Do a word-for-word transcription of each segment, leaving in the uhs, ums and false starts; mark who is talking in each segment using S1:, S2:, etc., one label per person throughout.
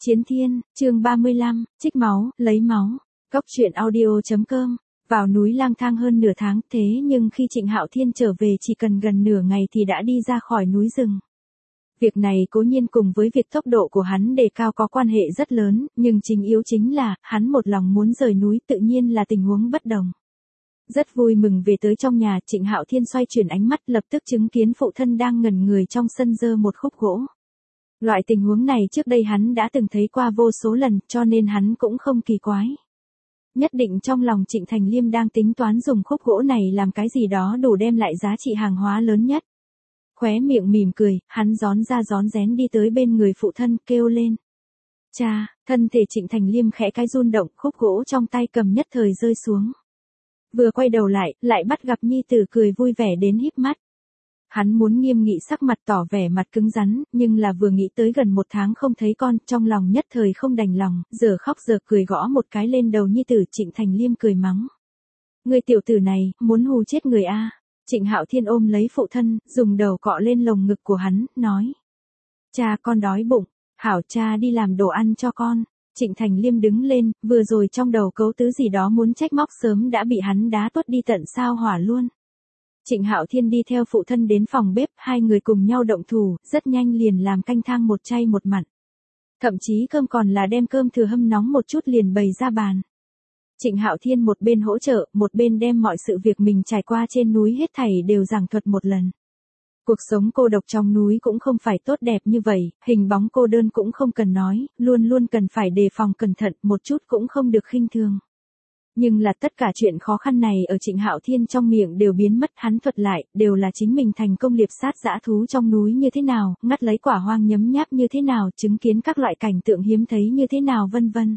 S1: Chiến Thiên, chương ba mươi lăm, trích máu, lấy máu. Cốc truyện audio chấm com. Vào núi lang thang hơn nửa tháng, thế nhưng khi Trịnh Hạo Thiên trở về chỉ cần gần nửa ngày thì đã đi ra khỏi núi rừng. Việc này cố nhiên cùng với việc tốc độ của hắn đề cao có quan hệ rất lớn, nhưng chính yếu chính là, hắn một lòng muốn rời núi, tự nhiên là tình huống bất đồng. Rất vui mừng về tới trong nhà, Trịnh Hạo Thiên xoay chuyển ánh mắt, lập tức chứng kiến phụ thân đang ngẩn người trong sân giơ một khúc gỗ. Loại tình huống này trước đây hắn đã từng thấy qua vô số lần, cho nên hắn cũng không kỳ quái. Nhất định trong lòng Trịnh Thành Liêm đang tính toán dùng khúc gỗ này làm cái gì đó đủ đem lại giá trị hàng hóa lớn nhất. Khóe miệng mỉm cười, hắn rón ra rón rén đi tới bên người phụ thân, kêu lên. Cha, thân thể Trịnh Thành Liêm khẽ cái run động, khúc gỗ trong tay cầm nhất thời rơi xuống. Vừa quay đầu lại, lại bắt gặp nhi tử cười vui vẻ đến híp mắt. Hắn muốn nghiêm nghị sắc mặt tỏ vẻ mặt cứng rắn, nhưng là vừa nghĩ tới gần một tháng không thấy con, trong lòng nhất thời không đành lòng, giờ khóc giờ cười gõ một cái lên đầu nhi tử. Trịnh Thành Liêm cười mắng. Người tiểu tử này, muốn hù chết người a. Trịnh Hạo Thiên ôm lấy phụ thân, dùng đầu cọ lên lồng ngực của hắn, nói. Cha, con đói bụng, hảo cha đi làm đồ ăn cho con. Trịnh Thành Liêm đứng lên, vừa rồi trong đầu cấu tứ gì đó muốn trách móc sớm đã bị hắn đá tuốt đi tận sao hỏa luôn. Trịnh Hạo Thiên đi theo phụ thân đến phòng bếp, hai người cùng nhau động thủ, rất nhanh liền làm canh thang một chay một mặn. Thậm chí cơm còn là đem cơm thừa hâm nóng một chút liền bày ra bàn. Trịnh Hạo Thiên một bên hỗ trợ, một bên đem mọi sự việc mình trải qua trên núi hết thảy đều giảng thuật một lần. Cuộc sống cô độc trong núi cũng không phải tốt đẹp như vậy, hình bóng cô đơn cũng không cần nói, luôn luôn cần phải đề phòng cẩn thận, một chút cũng không được khinh thường. Nhưng là tất cả chuyện khó khăn này ở Trịnh Hạo Thiên trong miệng đều biến mất, hắn thuật lại, đều là chính mình thành công liệp sát dã thú trong núi như thế nào, ngắt lấy quả hoang nhấm nháp như thế nào, chứng kiến các loại cảnh tượng hiếm thấy như thế nào vân vân.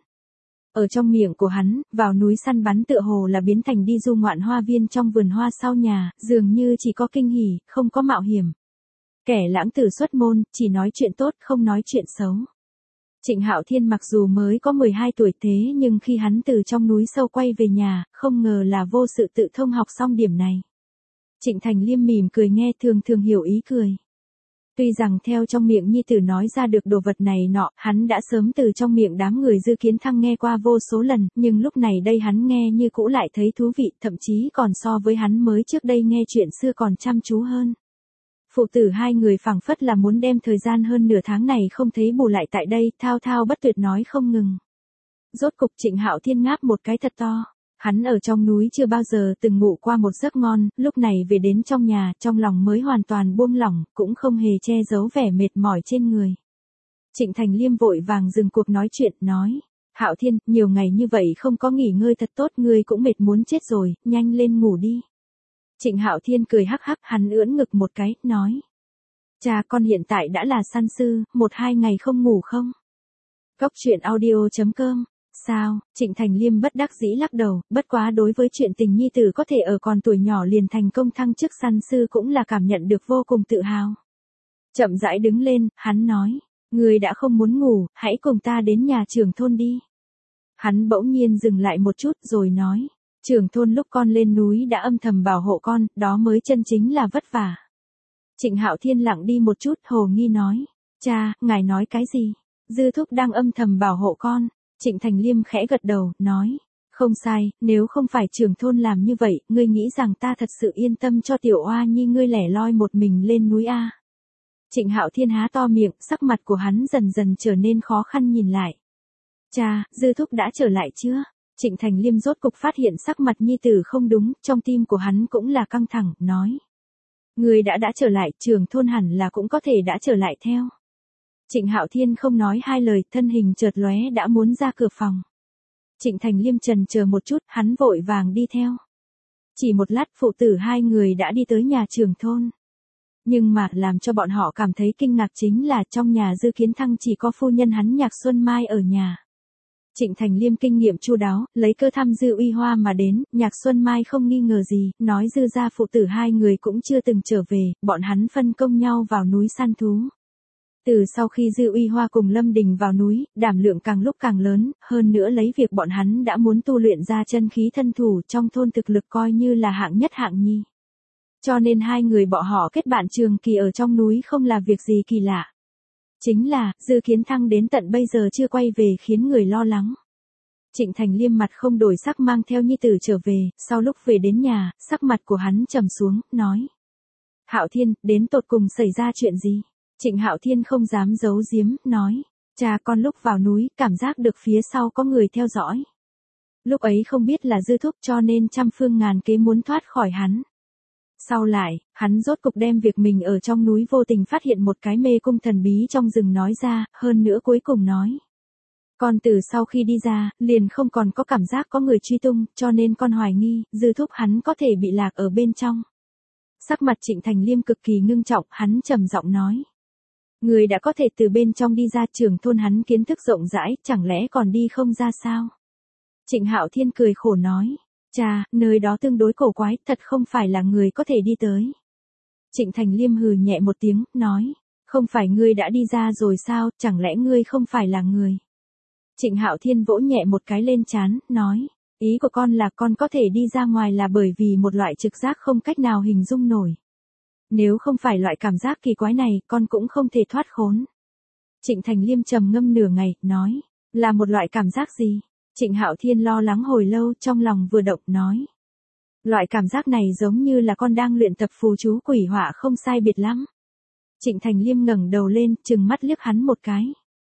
S1: Ở trong miệng của hắn, vào núi săn bắn tựa hồ là biến thành đi du ngoạn hoa viên trong vườn hoa sau nhà, dường như chỉ có kinh hỉ, không có mạo hiểm. Kẻ lãng tử xuất môn, chỉ nói chuyện tốt, không nói chuyện xấu. Trịnh Hạo Thiên mặc dù mới có mười hai tuổi thế nhưng khi hắn từ trong núi sâu quay về nhà, không ngờ là vô sự tự thông học xong điểm này. Trịnh Thành Liêm mỉm cười nghe thường thường hiểu ý cười. Tuy rằng theo trong miệng nhi tử nói ra được đồ vật này nọ, hắn đã sớm từ trong miệng đám người Dư Kiến Thăng nghe qua vô số lần, nhưng lúc này đây hắn nghe như cũ lại thấy thú vị, thậm chí còn so với hắn mới trước đây nghe chuyện xưa còn chăm chú hơn. Phụ tử hai người phảng phất là muốn đem thời gian hơn nửa tháng này không thấy bù lại tại đây, thao thao bất tuyệt nói không ngừng. Rốt cục Trịnh Hạo Thiên ngáp một cái thật to. Hắn ở trong núi chưa bao giờ từng ngủ qua một giấc ngon, lúc này về đến trong nhà, trong lòng mới hoàn toàn buông lỏng, cũng không hề che giấu vẻ mệt mỏi trên người. Trịnh Thành Liêm vội vàng dừng cuộc nói chuyện, nói. Hạo Thiên, nhiều ngày như vậy không có nghỉ ngơi thật tốt, ngươi cũng mệt muốn chết rồi, nhanh lên ngủ đi. Trịnh Hạo Thiên cười hắc hắc, hắn ưỡn ngực một cái, nói. Cha, con hiện tại đã là săn sư, một hai ngày không ngủ không? Cốc truyện audio chấm com. Sao? Trịnh Thành Liêm bất đắc dĩ lắc đầu, bất quá đối với chuyện tình nhi tử có thể ở còn tuổi nhỏ liền thành công thăng chức săn sư cũng là cảm nhận được vô cùng tự hào. Chậm rãi đứng lên, hắn nói. Người đã không muốn ngủ, hãy cùng ta đến nhà trưởng thôn đi. Hắn bỗng nhiên dừng lại một chút rồi nói. Trưởng thôn lúc con lên núi đã âm thầm bảo hộ con, đó mới chân chính là vất vả. Trịnh Hạo Thiên lặng đi một chút, hồ nghi nói. Cha, ngài nói cái gì? Dư thúc đang âm thầm bảo hộ con. Trịnh Thành Liêm khẽ gật đầu, nói. Không sai, nếu không phải trưởng thôn làm như vậy, ngươi nghĩ rằng ta thật sự yên tâm cho tiểu oa nhi ngươi lẻ loi một mình lên núi a? Trịnh Hạo Thiên há to miệng, sắc mặt của hắn dần dần trở nên khó khăn nhìn lại. Cha, Dư thúc đã trở lại chưa? Trịnh Thành Liêm rốt cục phát hiện sắc mặt nhi tử không đúng, trong tim của hắn cũng là căng thẳng, nói. Người đã đã trở lại, trưởng thôn hẳn là cũng có thể đã trở lại theo. Trịnh Hạo Thiên không nói hai lời, thân hình chợt lóe đã muốn ra cửa phòng. Trịnh Thành Liêm trần chờ một chút, hắn vội vàng đi theo. Chỉ một lát phụ tử hai người đã đi tới nhà trưởng thôn. Nhưng mà làm cho bọn họ cảm thấy kinh ngạc chính là trong nhà Dư Kiến Thăng chỉ có phu nhân hắn Nhạc Xuân Mai ở nhà. Trịnh Thành Liêm kinh nghiệm chu đáo, lấy cơ thăm Dư Uy Hoa mà đến, Nhạc Xuân Mai không nghi ngờ gì, nói Dư gia phụ tử hai người cũng chưa từng trở về, bọn hắn phân công nhau vào núi săn thú. Từ sau khi Dư Uy Hoa cùng Lâm Đình vào núi, đảm lượng càng lúc càng lớn, hơn nữa lấy việc bọn hắn đã muốn tu luyện ra chân khí thân thủ trong thôn thực lực coi như là hạng nhất hạng nhì. Cho nên hai người bọn họ kết bạn trường kỳ ở trong núi không là việc gì kỳ lạ. Chính là, Dư Kiến Thăng đến tận bây giờ chưa quay về khiến người lo lắng. Trịnh Thành Liêm mặt không đổi sắc mang theo nhi tử trở về, sau lúc về đến nhà, sắc mặt của hắn trầm xuống, nói. Hạo Thiên, đến tột cùng xảy ra chuyện gì? Trịnh Hạo Thiên không dám giấu giếm, nói. Cha con lúc vào núi, cảm giác được phía sau có người theo dõi. Lúc ấy không biết là Dư Thúc cho nên trăm phương ngàn kế muốn thoát khỏi hắn. Sau lại, hắn rốt cục đem việc mình ở trong núi vô tình phát hiện một cái mê cung thần bí trong rừng nói ra, hơn nữa cuối cùng nói. Con từ sau khi đi ra, liền không còn có cảm giác có người truy tung, cho nên con hoài nghi, Dư Thúc hắn có thể bị lạc ở bên trong. Sắc mặt Trịnh Thành Liêm cực kỳ ngưng trọng, hắn trầm giọng nói. Người đã có thể từ bên trong đi ra, trưởng thôn hắn kiến thức rộng rãi, chẳng lẽ còn đi không ra sao? Trịnh Hạo Thiên cười khổ nói. Cha, nơi đó tương đối cổ quái, thật không phải là người có thể đi tới. Trịnh Thành Liêm hừ nhẹ một tiếng, nói. Không phải ngươi đã đi ra rồi sao, chẳng lẽ ngươi không phải là người? Trịnh Hạo Thiên vỗ nhẹ một cái lên trán, nói. Ý của con là con có thể đi ra ngoài là bởi vì một loại trực giác không cách nào hình dung nổi. Nếu không phải loại cảm giác kỳ quái này, con cũng không thể thoát khốn. Trịnh Thành Liêm trầm ngâm nửa ngày, nói. Là một loại cảm giác gì? Trịnh Hạo Thiên lo lắng hồi lâu, trong lòng vừa động, nói. Loại cảm giác này giống như là con đang luyện tập phù chú quỷ họa không sai biệt lắm. Trịnh Thành Liêm ngẩng đầu lên, trừng mắt liếc hắn một cái.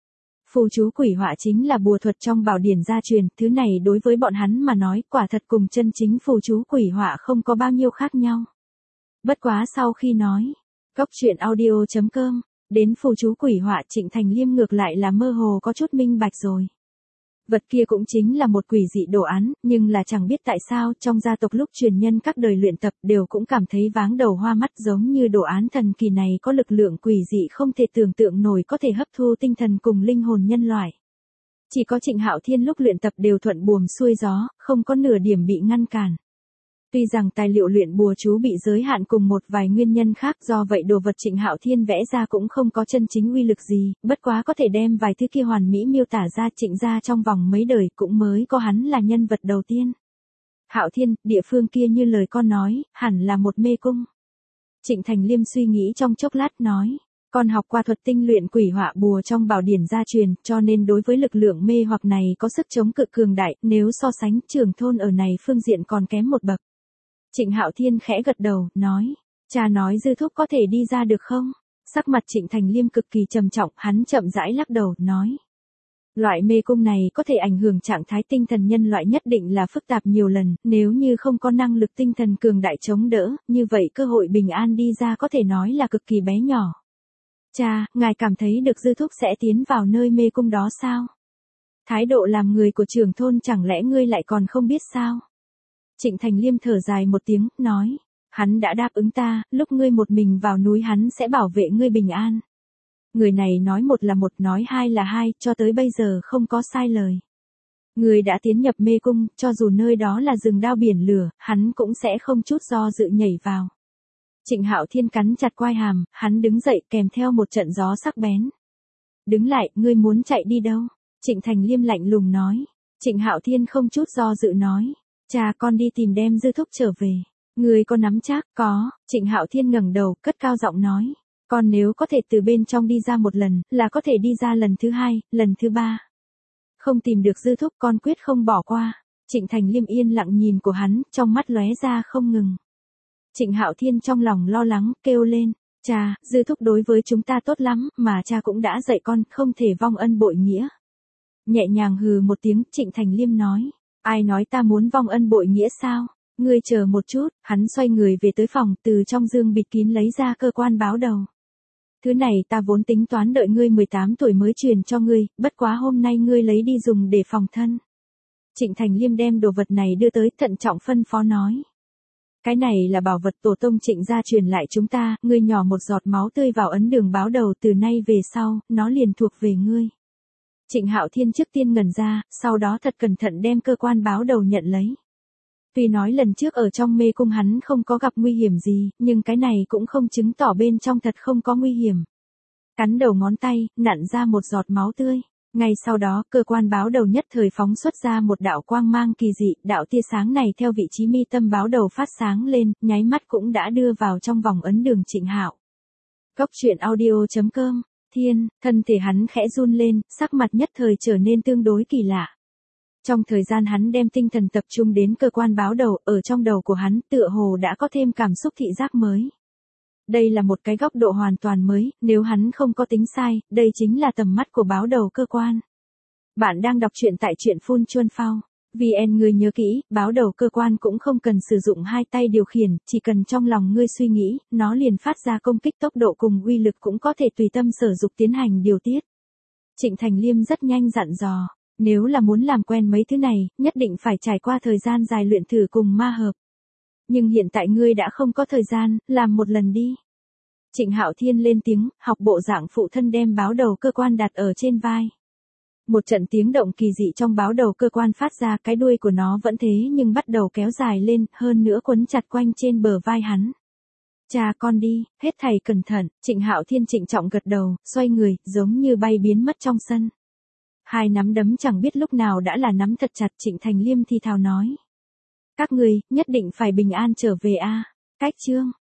S1: Phù chú quỷ họa chính là bùa thuật trong bảo điển gia truyền, thứ này đối với bọn hắn mà nói quả thật cùng chân chính phù chú quỷ họa không có bao nhiêu khác nhau. Bất quá sau khi nói, Cốc truyện audio chấm com, đến phù chú quỷ họa Trịnh Thành Liêm ngược lại là mơ hồ có chút minh bạch rồi. Vật kia cũng chính là một quỷ dị đồ án, nhưng là chẳng biết tại sao trong gia tộc lúc truyền nhân các đời luyện tập đều cũng cảm thấy váng đầu hoa mắt, giống như đồ án thần kỳ này có lực lượng quỷ dị không thể tưởng tượng nổi, có thể hấp thu tinh thần cùng linh hồn nhân loại. Chỉ có Trịnh Hạo Thiên lúc luyện tập đều thuận buồm xuôi gió, không có nửa điểm bị ngăn cản. Tuy rằng tài liệu luyện bùa chú bị giới hạn cùng một vài nguyên nhân khác, do vậy đồ vật Trịnh Hạo Thiên vẽ ra cũng không có chân chính uy lực gì, bất quá có thể đem vài thứ kia hoàn mỹ miêu tả ra Trịnh gia trong vòng mấy đời cũng mới có hắn là nhân vật đầu tiên. Hạo Thiên, địa phương kia như lời con nói, hẳn là một mê cung. Trịnh Thành Liêm suy nghĩ trong chốc lát nói. Con học qua thuật tinh luyện quỷ họa bùa trong bảo điển gia truyền, cho nên đối với lực lượng mê hoặc này có sức chống cự cường đại, nếu so sánh trưởng thôn ở này phương diện còn kém một bậc. Trịnh Hạo Thiên khẽ gật đầu, nói. Cha nói Dư Thúc có thể đi ra được không? Sắc mặt Trịnh Thành Liêm cực kỳ trầm trọng, hắn chậm rãi lắc đầu, nói. Loại mê cung này có thể ảnh hưởng trạng thái tinh thần nhân loại nhất định là phức tạp nhiều lần, nếu như không có năng lực tinh thần cường đại chống đỡ, như vậy cơ hội bình an đi ra có thể nói là cực kỳ bé nhỏ. Cha, ngài cảm thấy được Dư Thúc sẽ tiến vào nơi mê cung đó sao? Thái độ làm người của trưởng thôn chẳng lẽ ngươi lại còn không biết sao? Trịnh Thành Liêm thở dài một tiếng, nói. Hắn đã đáp ứng ta, lúc ngươi một mình vào núi hắn sẽ bảo vệ ngươi bình an. Người này nói một là một, nói hai là hai, cho tới bây giờ không có sai lời. Người đã tiến nhập mê cung, cho dù nơi đó là rừng đao biển lửa, hắn cũng sẽ không chút do dự nhảy vào. Trịnh Hạo Thiên cắn chặt quai hàm, hắn đứng dậy kèm theo một trận gió sắc bén. Đứng lại, ngươi muốn chạy đi đâu? Trịnh Thành Liêm lạnh lùng nói. Trịnh Hạo Thiên không chút do dự nói. Cha, con đi tìm đem Dư Thúc trở về. Ngươi có nắm chắc? Có. Trịnh Hạo Thiên ngẩng đầu, cất cao giọng nói. Con nếu có thể từ bên trong đi ra một lần, là có thể đi ra lần thứ hai, lần thứ ba. Không tìm được Dư Thúc con quyết không bỏ qua. Trịnh Thành Liêm yên lặng nhìn của hắn, trong mắt lóe ra không ngừng. Trịnh Hạo Thiên trong lòng lo lắng, kêu lên. Cha, Dư Thúc đối với chúng ta tốt lắm, mà cha cũng đã dạy con, không thể vong ân bội nghĩa. Nhẹ nhàng hừ một tiếng, Trịnh Thành Liêm nói. Ai nói ta muốn vong ân bội nghĩa sao? Ngươi chờ một chút, hắn xoay người về tới phòng, từ trong dương bịt kín lấy ra cơ quan báo đầu. Thứ này ta vốn tính toán đợi ngươi mười tám tuổi mới truyền cho ngươi, bất quá hôm nay ngươi lấy đi dùng để phòng thân. Trịnh Thành Liêm đem đồ vật này đưa tới, thận trọng phân phó nói. Cái này là bảo vật tổ tông Trịnh gia truyền lại chúng ta, ngươi nhỏ một giọt máu tươi vào ấn đường báo đầu, từ nay về sau, nó liền thuộc về ngươi. Trịnh Hạo Thiên trước tiên ngẩn ra, sau đó thật cẩn thận đem cơ quan báo đầu nhận lấy. Tuy nói lần trước ở trong mê cung hắn không có gặp nguy hiểm gì, nhưng cái này cũng không chứng tỏ bên trong thật không có nguy hiểm. Cắn đầu ngón tay, nặn ra một giọt máu tươi. Ngay sau đó, cơ quan báo đầu nhất thời phóng xuất ra một đạo quang mang kỳ dị, đạo tia sáng này theo vị trí mi tâm báo đầu phát sáng lên, nháy mắt cũng đã đưa vào trong vòng ấn đường Trịnh Hạo. Cốc truyện audio chấm com Thiên, thân thể hắn khẽ run lên, sắc mặt nhất thời trở nên tương đối kỳ lạ. Trong thời gian hắn đem tinh thần tập trung đến cơ quan báo đầu, ở trong đầu của hắn tựa hồ đã có thêm cảm xúc thị giác mới. Đây là một cái góc độ hoàn toàn mới, nếu hắn không có tính sai, đây chính là tầm mắt của báo đầu cơ quan. Bạn đang đọc truyện tại truyện Phun Chuân Phao. vê en người nhớ kỹ, báo đầu cơ quan cũng không cần sử dụng hai tay điều khiển, chỉ cần trong lòng ngươi suy nghĩ, nó liền phát ra công kích tốc độ cùng uy lực cũng có thể tùy tâm sở dục tiến hành điều tiết. Trịnh Thành Liêm rất nhanh dặn dò, nếu là muốn làm quen mấy thứ này, nhất định phải trải qua thời gian dài luyện thử cùng ma hợp. Nhưng hiện tại ngươi đã không có thời gian, làm một lần đi. Trịnh Hạo Thiên lên tiếng, học bộ dạng phụ thân đem báo đầu cơ quan đặt ở trên vai. Một trận tiếng động kỳ dị trong báo đầu cơ quan phát ra, cái đuôi của nó vẫn thế nhưng bắt đầu kéo dài lên, hơn nữa quấn chặt quanh trên bờ vai hắn. Cha con đi, hết thầy cẩn thận, Trịnh Hạo Thiên trịnh trọng gật đầu, xoay người, giống như bay biến mất trong sân. Hai nắm đấm chẳng biết lúc nào đã là nắm thật chặt. Trịnh Thành Liêm thì thào nói. Các người, nhất định phải bình an trở về a. Cách chương.